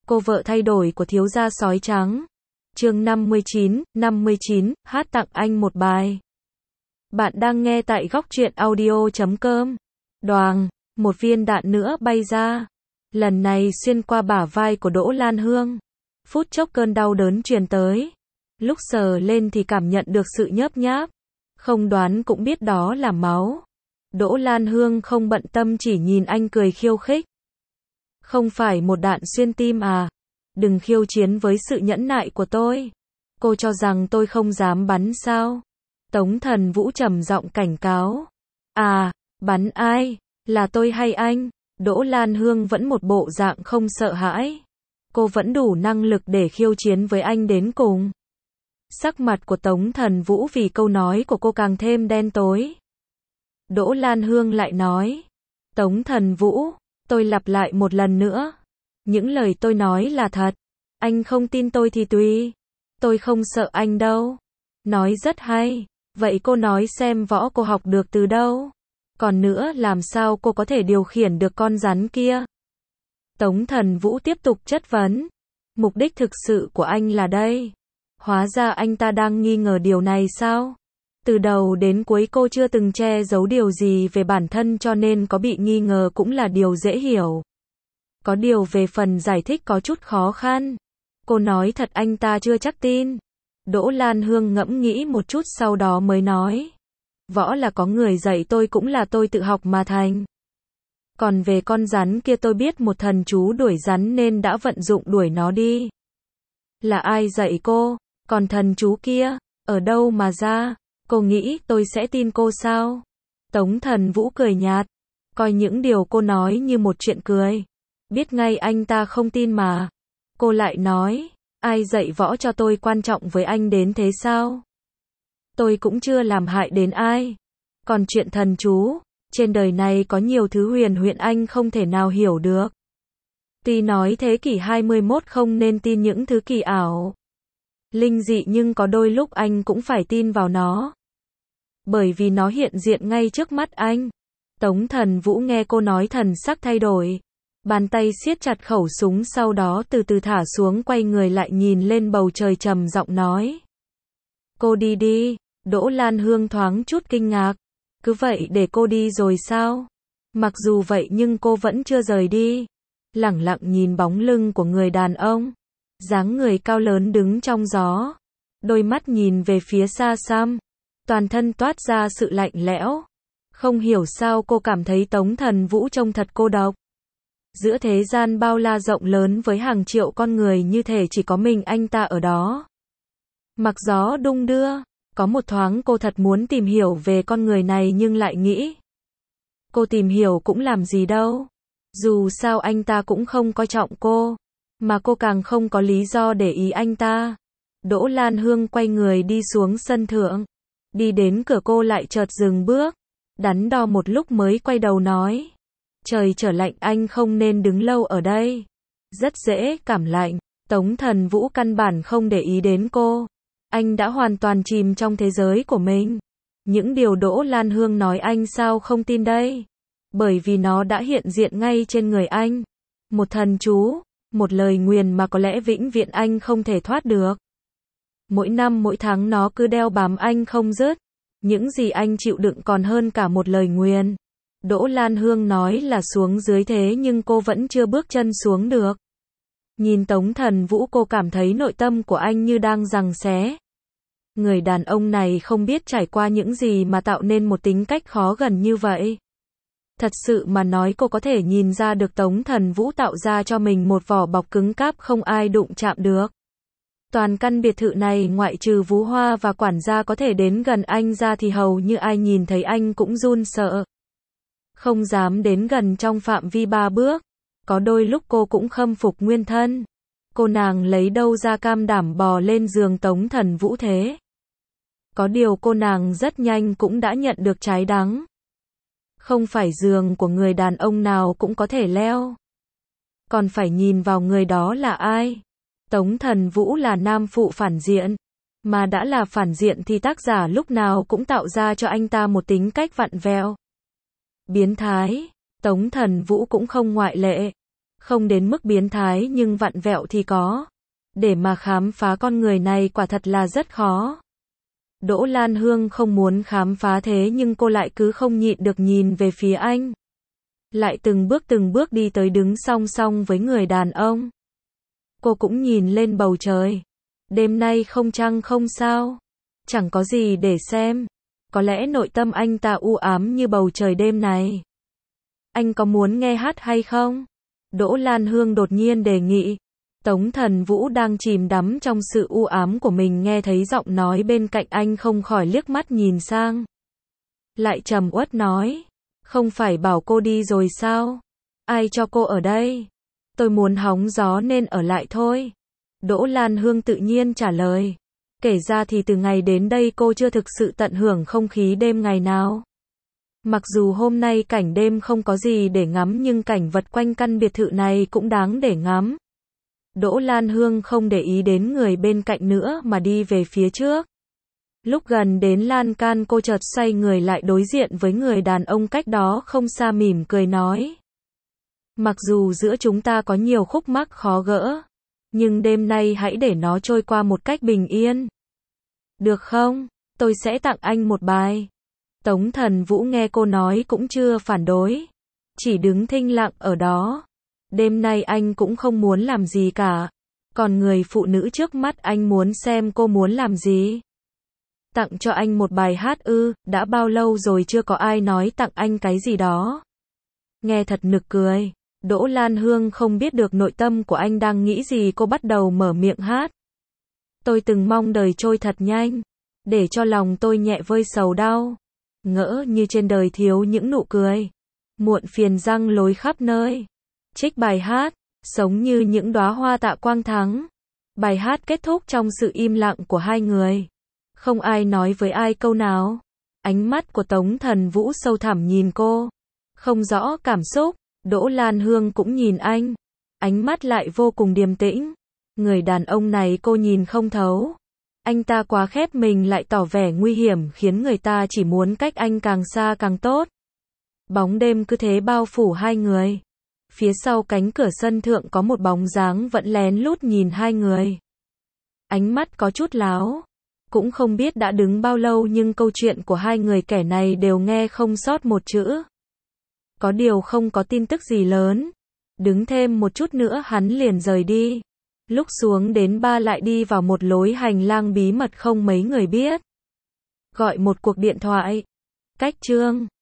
Cô vợ thay đổi của thiếu gia sói trắng. Chương 59, hát tặng anh một bài. Bạn đang nghe tại góc truyện audio.com. Đoàng, một viên đạn nữa bay ra. Lần này xuyên qua bả vai của Đỗ Lan Hương. Phút chốc cơn đau đớn truyền tới. Lúc sờ lên thì cảm nhận được sự nhớp nháp. Không đoán cũng biết đó là máu. Đỗ Lan Hương không bận tâm chỉ nhìn anh cười khiêu khích. Không phải một đạn xuyên tim à? Đừng khiêu chiến với sự nhẫn nại của tôi. Cô cho rằng tôi không dám bắn sao? Tống Thần Vũ trầm giọng cảnh cáo. À, bắn ai? Là tôi hay anh? Đỗ Lan Hương vẫn một bộ dạng không sợ hãi. Cô vẫn đủ năng lực để khiêu chiến với anh đến cùng. Sắc mặt của Tống Thần Vũ vì câu nói của cô càng thêm đen tối. Đỗ Lan Hương lại nói. Tống Thần Vũ, tôi lặp lại một lần nữa. Những lời tôi nói là thật. Anh không tin tôi thì tùy. Tôi không sợ anh đâu. Nói rất hay. Vậy cô nói xem võ cô học được từ đâu? Còn nữa làm sao cô có thể điều khiển được con rắn kia? Tống Thần Vũ tiếp tục chất vấn. Mục đích thực sự của anh là đây. Hóa ra anh ta đang nghi ngờ điều này sao? Từ đầu đến cuối cô chưa từng che giấu điều gì về bản thân cho nên có bị nghi ngờ cũng là điều dễ hiểu. Có điều về phần giải thích có chút khó khăn. Cô nói thật anh ta chưa chắc tin. Đỗ Lan Hương ngẫm nghĩ một chút sau đó mới nói. Võ là có người dạy tôi cũng là tôi tự học mà thành. Còn về con rắn kia tôi biết một thần chú đuổi rắn nên đã vận dụng đuổi nó đi. Là ai dạy cô? Còn thần chú kia, ở đâu mà ra? Cô nghĩ tôi sẽ tin cô sao? Tống Thần Vũ cười nhạt. Coi những điều cô nói như một chuyện cười. Biết ngay anh ta không tin mà. Cô lại nói. Ai dạy võ cho tôi quan trọng với anh đến thế sao? Tôi cũng chưa làm hại đến ai. Còn chuyện thần chú, trên đời này có nhiều thứ huyền huyễn anh không thể nào hiểu được. Tuy nói thế kỷ 21 không nên tin những thứ kỳ ảo, linh dị nhưng có đôi lúc anh cũng phải tin vào nó. Bởi vì nó hiện diện ngay trước mắt anh. Tống Thần Vũ nghe cô nói thần sắc thay đổi. Bàn tay siết chặt khẩu súng sau đó từ từ thả xuống quay người lại nhìn lên bầu trời trầm giọng nói. Cô đi đi. Đỗ Lan Hương thoáng chút kinh ngạc. Cứ vậy để cô đi rồi sao? Mặc dù vậy nhưng cô vẫn chưa rời đi. Lẳng lặng nhìn bóng lưng của người đàn ông. Dáng người cao lớn đứng trong gió. Đôi mắt nhìn về phía xa xăm. Toàn thân toát ra sự lạnh lẽo. Không hiểu sao cô cảm thấy Tống Thần Vũ trông thật cô độc. Giữa thế gian bao la rộng lớn với hàng triệu con người như thể chỉ có mình anh ta ở đó. Mặc gió đung đưa. Có một thoáng cô thật muốn tìm hiểu về con người này nhưng lại nghĩ. Cô tìm hiểu cũng làm gì đâu. Dù sao anh ta cũng không coi trọng cô. Mà cô càng không có lý do để ý anh ta. Đỗ Lan Hương quay người đi xuống sân thượng. Đi đến cửa cô lại chợt dừng bước. Đắn đo một lúc mới quay đầu nói. Trời trở lạnh anh không nên đứng lâu ở đây. Rất dễ cảm lạnh. Tống Thần Vũ căn bản không để ý đến cô. Anh đã hoàn toàn chìm trong thế giới của mình. Những điều Đỗ Lan Hương nói anh sao không tin đây? Bởi vì nó đã hiện diện ngay trên người anh. Một thần chú, một lời nguyền mà có lẽ vĩnh viễn anh không thể thoát được. Mỗi năm mỗi tháng nó cứ đeo bám anh không dứt. Những gì anh chịu đựng còn hơn cả một lời nguyền. Đỗ Lan Hương nói là xuống dưới thế nhưng cô vẫn chưa bước chân xuống được. Nhìn Tống Thần Vũ cô cảm thấy nội tâm của anh như đang giằng xé. Người đàn ông này không biết trải qua những gì mà tạo nên một tính cách khó gần như vậy. Thật sự mà nói cô có thể nhìn ra được Tống Thần Vũ tạo ra cho mình một vỏ bọc cứng cáp không ai đụng chạm được. Toàn căn biệt thự này ngoại trừ Vũ Hoa và quản gia có thể đến gần anh ra thì hầu như ai nhìn thấy anh cũng run sợ. Không dám đến gần trong phạm vi 3 bước. Có đôi lúc cô cũng khâm phục nguyên thân. Cô nàng lấy đâu ra cam đảm bò lên giường Tống Thần Vũ thế? Có điều cô nàng rất nhanh cũng đã nhận được trái đắng. Không phải giường của người đàn ông nào cũng có thể leo. Còn phải nhìn vào người đó là ai? Tống Thần Vũ là nam phụ phản diện. Mà đã là phản diện thì tác giả lúc nào cũng tạo ra cho anh ta một tính cách vặn vẹo. Biến thái. Tống Thần Vũ cũng không ngoại lệ. Không đến mức biến thái nhưng vặn vẹo thì có. Để mà khám phá con người này quả thật là rất khó. Đỗ Lan Hương không muốn khám phá thế nhưng cô lại cứ không nhịn được nhìn về phía anh. Lại từng bước đi tới đứng song song với người đàn ông. Cô cũng nhìn lên bầu trời. Đêm nay không trăng không sao. Chẳng có gì để xem. Có lẽ nội tâm anh ta u ám như bầu trời đêm này. Anh có muốn nghe hát hay không? Đỗ Lan Hương đột nhiên đề nghị. Tống Thần Vũ đang chìm đắm trong sự u ám của mình nghe thấy giọng nói bên cạnh anh không khỏi liếc mắt nhìn sang. Lại trầm uất nói. Không phải bảo cô đi rồi sao? Ai cho cô ở đây? Tôi muốn hóng gió nên ở lại thôi. Đỗ Lan Hương tự nhiên trả lời. Kể ra thì từ ngày đến đây cô chưa thực sự tận hưởng không khí đêm ngày nào. Mặc dù hôm nay cảnh đêm không có gì để ngắm nhưng cảnh vật quanh căn biệt thự này cũng đáng để ngắm. Đỗ Lan Hương không để ý đến người bên cạnh nữa mà đi về phía trước. Lúc gần đến lan can cô chợt xoay người lại đối diện với người đàn ông cách đó không xa mỉm cười nói. Mặc dù giữa chúng ta có nhiều khúc mắc khó gỡ, nhưng đêm nay hãy để nó trôi qua một cách bình yên. Được không? Tôi sẽ tặng anh một bài. Tống Thần Vũ nghe cô nói cũng chưa phản đối. Chỉ đứng thinh lặng ở đó. Đêm nay anh cũng không muốn làm gì cả. Còn người phụ nữ trước mắt anh muốn xem cô muốn làm gì. Tặng cho anh một bài hát ư? Đã bao lâu rồi chưa có ai nói tặng anh cái gì đó. Nghe thật nực cười. Đỗ Lan Hương không biết được nội tâm của anh đang nghĩ gì, cô bắt đầu mở miệng hát. Tôi từng mong đời trôi thật nhanh, để cho lòng tôi nhẹ vơi sầu đau. Ngỡ như trên đời thiếu những nụ cười, muộn phiền răng lối khắp nơi. Trích bài hát, sống như những đóa hoa tạ quang thắng. Bài hát kết thúc trong sự im lặng của hai người. Không ai nói với ai câu nào. Ánh mắt của Tống Thần Vũ sâu thẳm nhìn cô. Không rõ cảm xúc. Đỗ Lan Hương cũng nhìn anh. Ánh mắt lại vô cùng điềm tĩnh. Người đàn ông này cô nhìn không thấu. Anh ta quá khép mình lại tỏ vẻ nguy hiểm khiến người ta chỉ muốn cách anh càng xa càng tốt. Bóng đêm cứ thế bao phủ hai người. Phía sau cánh cửa sân thượng có một bóng dáng vẫn lén lút nhìn hai người. Ánh mắt có chút láo. Cũng không biết đã đứng bao lâu nhưng câu chuyện của hai người kẻ này đều nghe không sót một chữ. Có điều không có tin tức gì lớn. Đứng thêm một chút nữa hắn liền rời đi. Lúc xuống đến ba lại đi vào một lối hành lang bí mật không mấy người biết. Gọi một cuộc điện thoại. Cách chương